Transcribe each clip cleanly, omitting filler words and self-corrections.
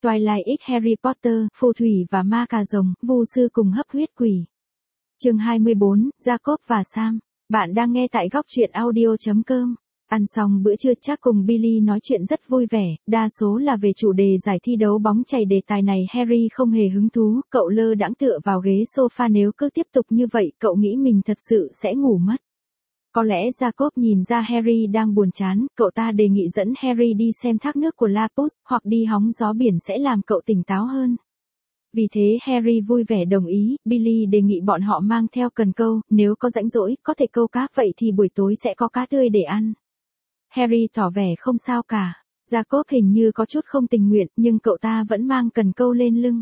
Twilight X Harry Potter, phù thủy và ma cà rồng, vu sư cùng hấp huyết quỷ. Chương 24, Jacob và Sam. Bạn đang nghe tại góc truyện audio.com. Ăn xong bữa trưa chắc cùng Billy nói chuyện rất vui vẻ, đa số là về chủ đề giải thi đấu bóng chày. Đề tài này Harry không hề hứng thú, cậu lơ đãng tựa vào ghế sofa. Nếu cứ tiếp tục như vậy, cậu nghĩ mình thật sự sẽ ngủ mất. Có lẽ Jacob nhìn ra Harry đang buồn chán, cậu ta đề nghị dẫn Harry đi xem thác nước của Lapus, hoặc đi hóng gió biển sẽ làm cậu tỉnh táo hơn. Vì thế Harry vui vẻ đồng ý. Billy đề nghị bọn họ mang theo cần câu, nếu có rãnh rỗi, có thể câu cá, vậy thì buổi tối sẽ có cá tươi để ăn. Harry tỏ vẻ không sao cả. Jacob hình như có chút không tình nguyện, nhưng cậu ta vẫn mang cần câu lên lưng.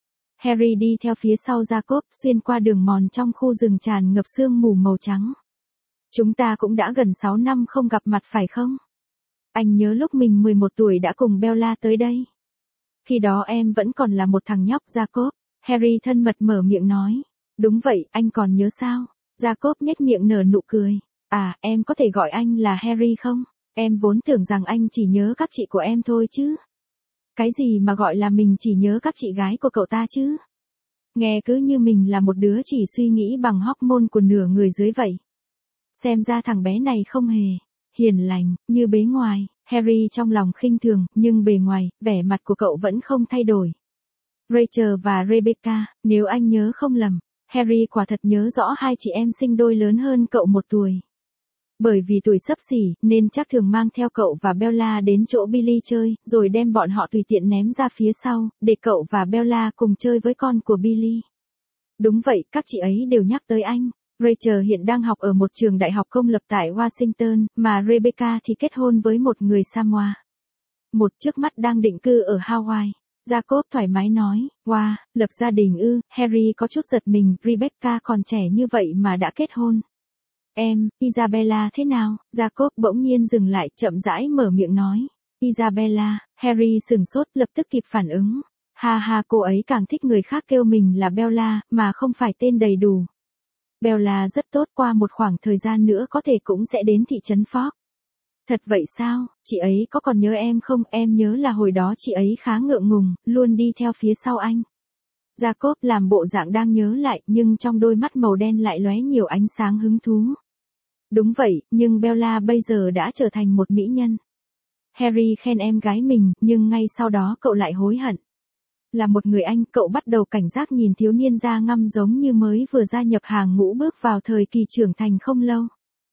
Harry đi theo phía sau Jacob, xuyên qua đường mòn trong khu rừng tràn ngập sương mù màu trắng. Chúng ta cũng đã gần 6 năm không gặp mặt phải không? Anh nhớ lúc mình 11 tuổi đã cùng Bella tới đây. Khi đó em vẫn còn là một thằng nhóc. Jacob. Harry thân mật mở miệng nói. Đúng vậy, anh còn nhớ sao? Jacob nhếch miệng nở nụ cười. À, em có thể gọi anh là Harry không? Em vốn tưởng rằng anh chỉ nhớ các chị của em thôi chứ. Cái gì mà gọi là mình chỉ nhớ các chị gái của cậu ta chứ? Nghe cứ như mình là một đứa chỉ suy nghĩ bằng hormone của nửa người dưới vậy. Xem ra thằng bé này không hề hiền lành như bề ngoài. Harry trong lòng khinh thường, nhưng bề ngoài, vẻ mặt của cậu vẫn không thay đổi. Rachel và Rebecca, nếu anh nhớ không lầm, Harry quả thật nhớ rõ hai chị em sinh đôi lớn hơn cậu 1 tuổi. Bởi vì tuổi xấp xỉ, nên chắc thường mang theo cậu và Bella đến chỗ Billy chơi, rồi đem bọn họ tùy tiện ném ra phía sau, để cậu và Bella cùng chơi với con của Billy. Đúng vậy, các chị ấy đều nhắc tới anh. Rachel hiện đang học ở một trường đại học công lập tại Washington, mà Rebecca thì kết hôn với một người Samoa. Một trước mắt đang định cư ở Hawaii. Jacob thoải mái nói, wow, lập gia đình ư? Harry có chút giật mình, Rebecca còn trẻ như vậy mà đã kết hôn. Em, Isabella thế nào? Jacob bỗng nhiên dừng lại, chậm rãi mở miệng nói. Isabella. Harry sửng sốt, lập tức kịp phản ứng. Ha ha, cô ấy càng thích người khác kêu mình là Bella, mà không phải tên đầy đủ. Bella rất tốt, qua một khoảng thời gian nữa có thể cũng sẽ đến thị trấn Fork. Thật vậy sao? Chị ấy có còn nhớ em không? Em nhớ là hồi đó chị ấy khá ngượng ngùng, luôn đi theo phía sau anh. Jacob làm bộ dạng đang nhớ lại, nhưng trong đôi mắt màu đen lại lóe nhiều ánh sáng hứng thú. Đúng vậy, nhưng Bella bây giờ đã trở thành một mỹ nhân. Harry khen em gái mình, nhưng ngay sau đó cậu lại hối hận. Là một người anh, cậu bắt đầu cảnh giác nhìn thiếu niên da ngăm giống như mới vừa gia nhập hàng ngũ bước vào thời kỳ trưởng thành không lâu.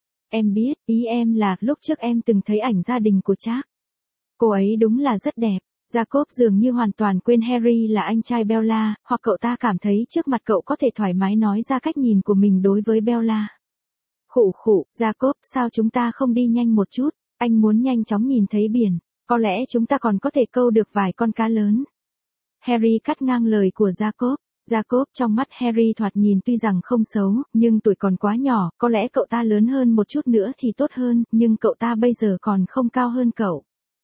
Em biết, ý em là lúc trước em từng thấy ảnh gia đình của Jack. Cô ấy đúng là rất đẹp. Jacob dường như hoàn toàn quên Harry là anh trai Bella, hoặc cậu ta cảm thấy trước mặt cậu có thể thoải mái nói ra cách nhìn của mình đối với Bella. Khụ khụ, Jacob, sao chúng ta không đi nhanh một chút? Anh muốn nhanh chóng nhìn thấy biển. Có lẽ chúng ta còn có thể câu được vài con cá lớn. Harry cắt ngang lời của Jacob. Jacob trong mắt Harry thoạt nhìn tuy rằng không xấu, nhưng tuổi còn quá nhỏ, có lẽ cậu ta lớn hơn một chút nữa thì tốt hơn, nhưng cậu ta bây giờ còn không cao hơn cậu.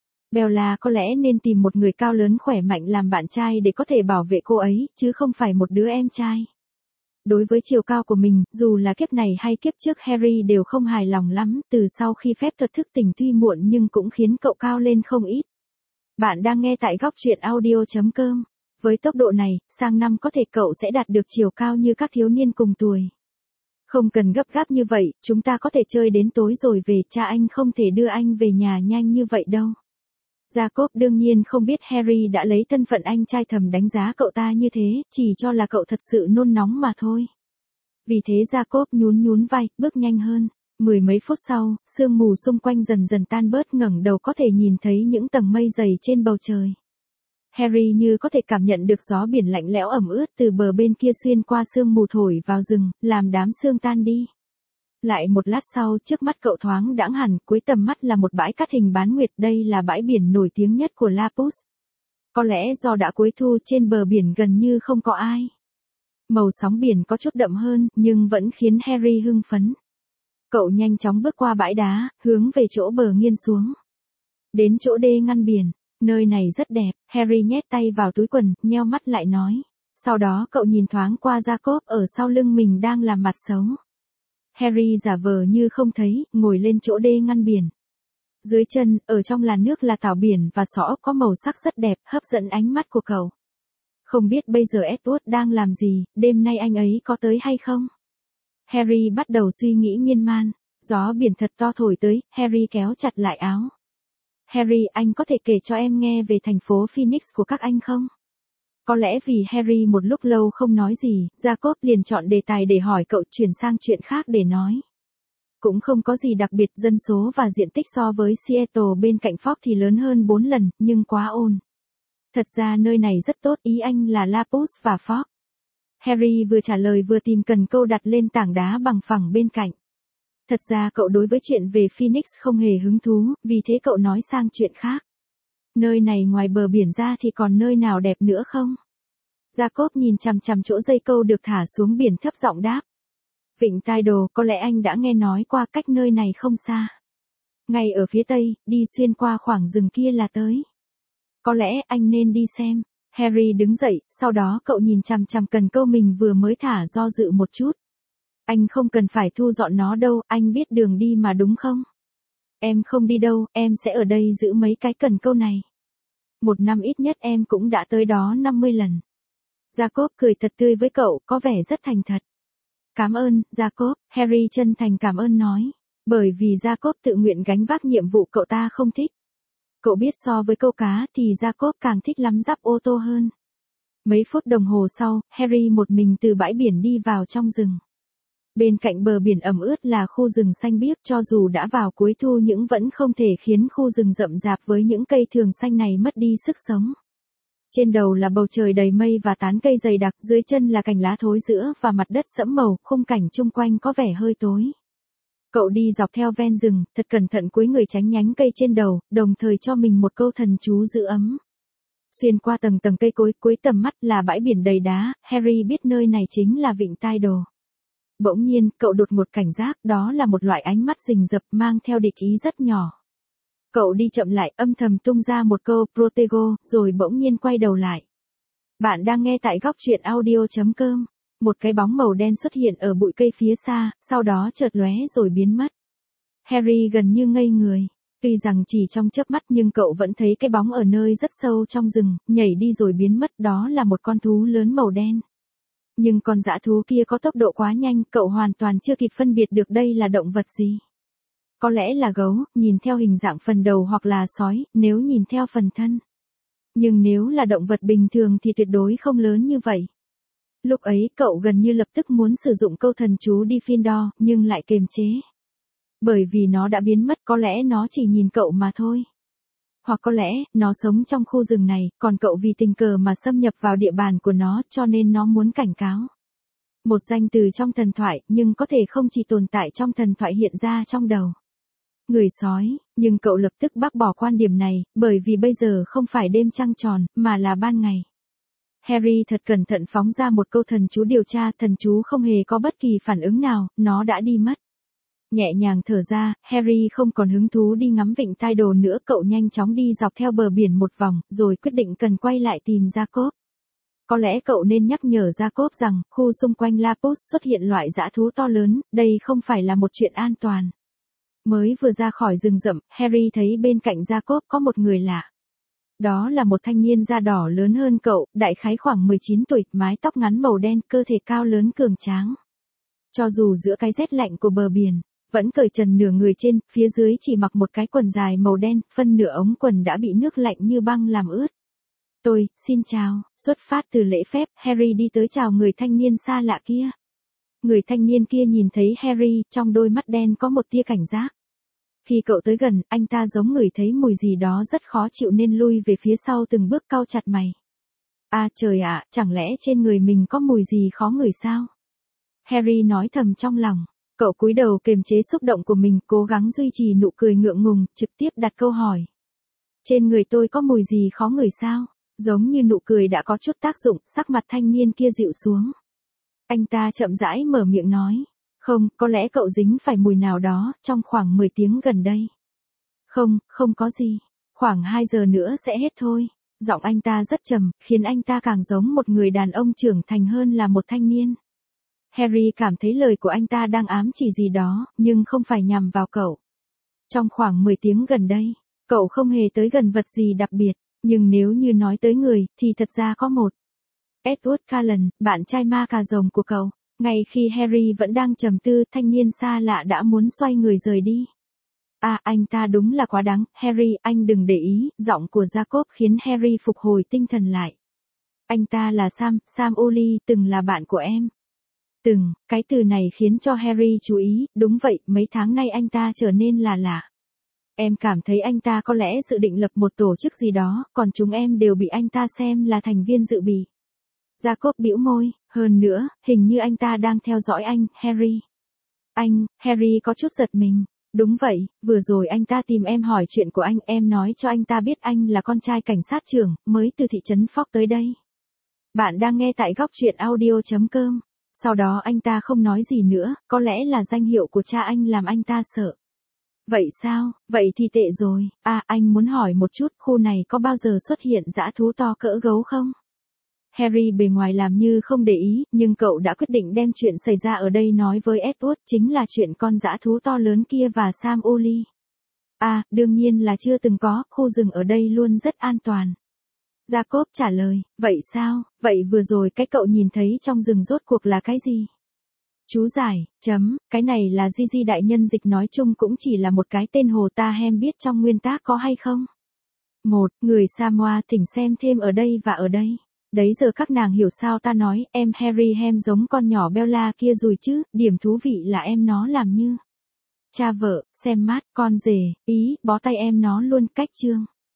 Bella có lẽ nên tìm một người cao lớn khỏe mạnh làm bạn trai để có thể bảo vệ cô ấy, chứ không phải một đứa em trai. Đối với chiều cao của mình, dù là kiếp này hay kiếp trước Harry đều không hài lòng lắm, từ sau khi phép thuật thức tỉnh tuy muộn nhưng cũng khiến cậu cao lên không ít. Bạn đang nghe tại góc truyện audio.com. Với tốc độ này, sang năm có thể cậu sẽ đạt được chiều cao như các thiếu niên cùng tuổi. Không cần gấp gáp như vậy, chúng ta có thể chơi đến tối rồi về, cha anh không thể đưa anh về nhà nhanh như vậy đâu. Jacob đương nhiên không biết Harry đã lấy thân phận anh trai thầm đánh giá cậu ta như thế, chỉ cho là cậu thật sự nôn nóng mà thôi. Vì thế Jacob nhún vai, bước nhanh hơn. 10 mấy phút sau, sương mù xung quanh dần dần tan bớt, ngẩng đầu có thể nhìn thấy những tầng mây dày trên bầu trời. Harry như có thể cảm nhận được gió biển lạnh lẽo ẩm ướt từ bờ bên kia xuyên qua sương mù thổi vào rừng, làm đám sương tan đi. Lại một lát sau, trước mắt cậu thoáng đãng hẳn, cuối tầm mắt là một bãi cát hình bán nguyệt, đây là bãi biển nổi tiếng nhất của Lapus. Có lẽ do đã cuối thu, trên bờ biển gần như không có ai. Màu sóng biển có chút đậm hơn, nhưng vẫn khiến Harry hưng phấn. Cậu nhanh chóng bước qua bãi đá, hướng về chỗ bờ nghiêng xuống. Đến chỗ đê ngăn biển, nơi này rất đẹp, Harry nhét tay vào túi quần, nheo mắt lại nói. Sau đó cậu nhìn thoáng qua Jacob ở sau lưng mình đang làm mặt xấu. Harry giả vờ như không thấy, ngồi lên chỗ đê ngăn biển. Dưới chân, ở trong làn nước là tảo biển và sọ ốc có màu sắc rất đẹp, hấp dẫn ánh mắt của cậu. Không biết bây giờ Edward đang làm gì, đêm nay anh ấy có tới hay không? Harry bắt đầu suy nghĩ miên man. Gió biển thật to thổi tới, Harry kéo chặt lại áo. Harry, anh có thể kể cho em nghe về thành phố Phoenix của các anh không? Có lẽ vì Harry một lúc lâu không nói gì, Jacob liền chọn đề tài để hỏi cậu, chuyển sang chuyện khác để nói. Cũng không có gì đặc biệt, dân số và diện tích so với Seattle bên cạnh Fox thì lớn hơn 4 lần, nhưng quá ồn. Thật ra nơi này rất tốt, ý anh là Lapus và Fox. Harry vừa trả lời vừa tìm cần câu đặt lên tảng đá bằng phẳng bên cạnh. Thật ra cậu đối với chuyện về Phoenix không hề hứng thú, vì thế cậu nói sang chuyện khác. Nơi này ngoài bờ biển ra thì còn nơi nào đẹp nữa không? Jacob nhìn chằm chằm chỗ dây câu được thả xuống biển, thấp giọng đáp. Vịnh Tidal, có lẽ anh đã nghe nói qua, cách nơi này không xa. Ngay ở phía tây, đi xuyên qua khoảng rừng kia là tới. Có lẽ anh nên đi xem. Harry đứng dậy, sau đó cậu nhìn chằm chằm cần câu mình vừa mới thả, do dự một chút. Anh không cần phải thu dọn nó đâu, anh biết đường đi mà đúng không? Em không đi đâu, em sẽ ở đây giữ mấy cái cần câu này. Một năm ít nhất em cũng đã tới đó 50 lần. Jacob cười thật tươi với cậu, có vẻ rất thành thật. Cảm ơn, Jacob, Harry chân thành cảm ơn nói. Bởi vì Jacob tự nguyện gánh vác nhiệm vụ cậu ta không thích. Cậu biết so với câu cá thì Jacob càng thích lắm dắp ô tô hơn. Mấy phút đồng hồ sau, Harry một mình từ bãi biển đi vào trong rừng. Bên cạnh bờ biển ẩm ướt là khu rừng xanh biếc, cho dù đã vào cuối thu nhưng vẫn không thể khiến khu rừng rậm rạp với những cây thường xanh này mất đi sức sống. Trên đầu là bầu trời đầy mây và tán cây dày đặc, dưới chân là cành lá thối rữa và mặt đất sẫm màu, khung cảnh chung quanh có vẻ hơi tối. Cậu đi dọc theo ven rừng, thật cẩn thận cúi người tránh nhánh cây trên đầu, đồng thời cho mình một câu thần chú giữ ấm. Xuyên qua tầng tầng cây cối, cuối tầm mắt là bãi biển đầy đá, Harry biết nơi này chính là vịnh Tidal. Bỗng nhiên, cậu đột ngột cảnh giác, đó là một loại ánh mắt rình rập mang theo địch ý rất nhỏ. Cậu đi chậm lại, âm thầm tung ra một câu Protego, rồi bỗng nhiên quay đầu lại. Bạn đang nghe tại góc truyện audio.com. Một cái bóng màu đen xuất hiện ở bụi cây phía xa, sau đó chợt lóe rồi biến mất. Harry gần như ngây người. Tuy rằng chỉ trong chớp mắt nhưng cậu vẫn thấy cái bóng ở nơi rất sâu trong rừng, nhảy đi rồi biến mất, đó là một con thú lớn màu đen. Nhưng con dã thú kia có tốc độ quá nhanh, cậu hoàn toàn chưa kịp phân biệt được đây là động vật gì. Có lẽ là gấu, nhìn theo hình dạng phần đầu, hoặc là sói, nếu nhìn theo phần thân. Nhưng nếu là động vật bình thường thì tuyệt đối không lớn như vậy. Lúc ấy cậu gần như lập tức muốn sử dụng câu thần chú Defendor, nhưng lại kiềm chế. Bởi vì nó đã biến mất, có lẽ nó chỉ nhìn cậu mà thôi. Hoặc có lẽ, nó sống trong khu rừng này, còn cậu vì tình cờ mà xâm nhập vào địa bàn của nó, cho nên nó muốn cảnh cáo. Một danh từ trong thần thoại, nhưng có thể không chỉ tồn tại trong thần thoại hiện ra trong đầu. Người sói, nhưng cậu lập tức bác bỏ quan điểm này, bởi vì bây giờ không phải đêm trăng tròn, mà là ban ngày. Harry thật cẩn thận phóng ra một câu thần chú điều tra, thần chú không hề có bất kỳ phản ứng nào, nó đã đi mất. Nhẹ nhàng thở ra, Harry không còn hứng thú đi ngắm vịnh Tidal nữa, cậu nhanh chóng đi dọc theo bờ biển một vòng, rồi quyết định cần quay lại tìm Jacob. Có lẽ cậu nên nhắc nhở Jacob rằng, khu xung quanh Lapus xuất hiện loại dã thú to lớn, đây không phải là một chuyện an toàn. Mới vừa ra khỏi rừng rậm, Harry thấy bên cạnh Jacob có một người lạ. Đó là một thanh niên da đỏ lớn hơn cậu, đại khái khoảng 19 tuổi, mái tóc ngắn màu đen, cơ thể cao lớn cường tráng. Cho dù giữa cái rét lạnh của bờ biển, vẫn cởi trần nửa người trên, phía dưới chỉ mặc một cái quần dài màu đen, phân nửa ống quần đã bị nước lạnh như băng làm ướt. Tôi, xin chào, xuất phát từ lễ phép, Harry đi tới chào người thanh niên xa lạ kia. Người thanh niên kia nhìn thấy Harry, trong đôi mắt đen có một tia cảnh giác. Khi cậu tới gần, anh ta giống ngửi thấy mùi gì đó rất khó chịu nên lui về phía sau từng bước, cau chặt mày. À trời ạ, chẳng lẽ trên người mình có mùi gì khó ngửi sao? Harry nói thầm trong lòng. Cậu cúi đầu kiềm chế xúc động của mình, cố gắng duy trì nụ cười ngượng ngùng, trực tiếp đặt câu hỏi. Trên người tôi có mùi gì khó ngửi sao? Giống như nụ cười đã có chút tác dụng, sắc mặt thanh niên kia dịu xuống. Anh ta chậm rãi mở miệng nói. Không, có lẽ cậu dính phải mùi nào đó, trong khoảng 10 tiếng gần đây. Không, không có gì. Khoảng 2 giờ nữa sẽ hết thôi. Giọng anh ta rất trầm, khiến anh ta càng giống một người đàn ông trưởng thành hơn là một thanh niên. Harry cảm thấy lời của anh ta đang ám chỉ gì đó, nhưng không phải nhằm vào cậu. Trong khoảng 10 tiếng gần đây, cậu không hề tới gần vật gì đặc biệt, nhưng nếu như nói tới người, thì thật ra có một. Edward Cullen, bạn trai ma cà rồng của cậu. Ngay khi Harry vẫn đang trầm tư, thanh niên xa lạ đã muốn xoay người rời đi. À, anh ta đúng là quá đáng, Harry, anh đừng để ý, giọng của Jacob khiến Harry phục hồi tinh thần lại. Anh ta là Sam Ollie, từng là bạn của em. Từng, cái từ này khiến cho Harry chú ý, đúng vậy, mấy tháng nay anh ta trở nên là lạ. Em cảm thấy anh ta có lẽ dự định lập một tổ chức gì đó, còn chúng em đều bị anh ta xem là thành viên dự bị. Jacob bĩu môi, hơn nữa, hình như anh ta đang theo dõi anh, Harry. Harry có chút giật mình. Đúng vậy, vừa rồi anh ta tìm em hỏi chuyện của anh, em nói cho anh ta biết anh là con trai cảnh sát trưởng, mới từ thị trấn Fox tới đây. Bạn đang nghe tại góc truyện audio.com. Sau đó anh ta không nói gì nữa, có lẽ là danh hiệu của cha anh làm anh ta sợ. Vậy sao, vậy thì tệ rồi, anh muốn hỏi một chút, khu này có bao giờ xuất hiện dã thú to cỡ gấu không? Harry bề ngoài làm như không để ý, nhưng cậu đã quyết định đem chuyện xảy ra ở đây nói với Edward, chính là chuyện con dã thú to lớn kia và Sam Ollie. Đương nhiên là chưa từng có, khu rừng ở đây luôn rất an toàn. Jacob trả lời, vậy sao, vậy vừa rồi cái cậu nhìn thấy trong rừng rốt cuộc là cái gì? Chú giải, cái này là Gigi đại nhân dịch nói chung cũng chỉ là một cái tên hồ ta hem biết trong nguyên tác có hay không? Người Samoa thỉnh xem thêm ở đây và ở đây. Đấy giờ các nàng hiểu sao ta nói, em Harry hem giống con nhỏ Bella kia rồi chứ, điểm thú vị là em nó làm như cha vợ, xem mát, con rể, ý, bó tay em nó luôn, cách chương.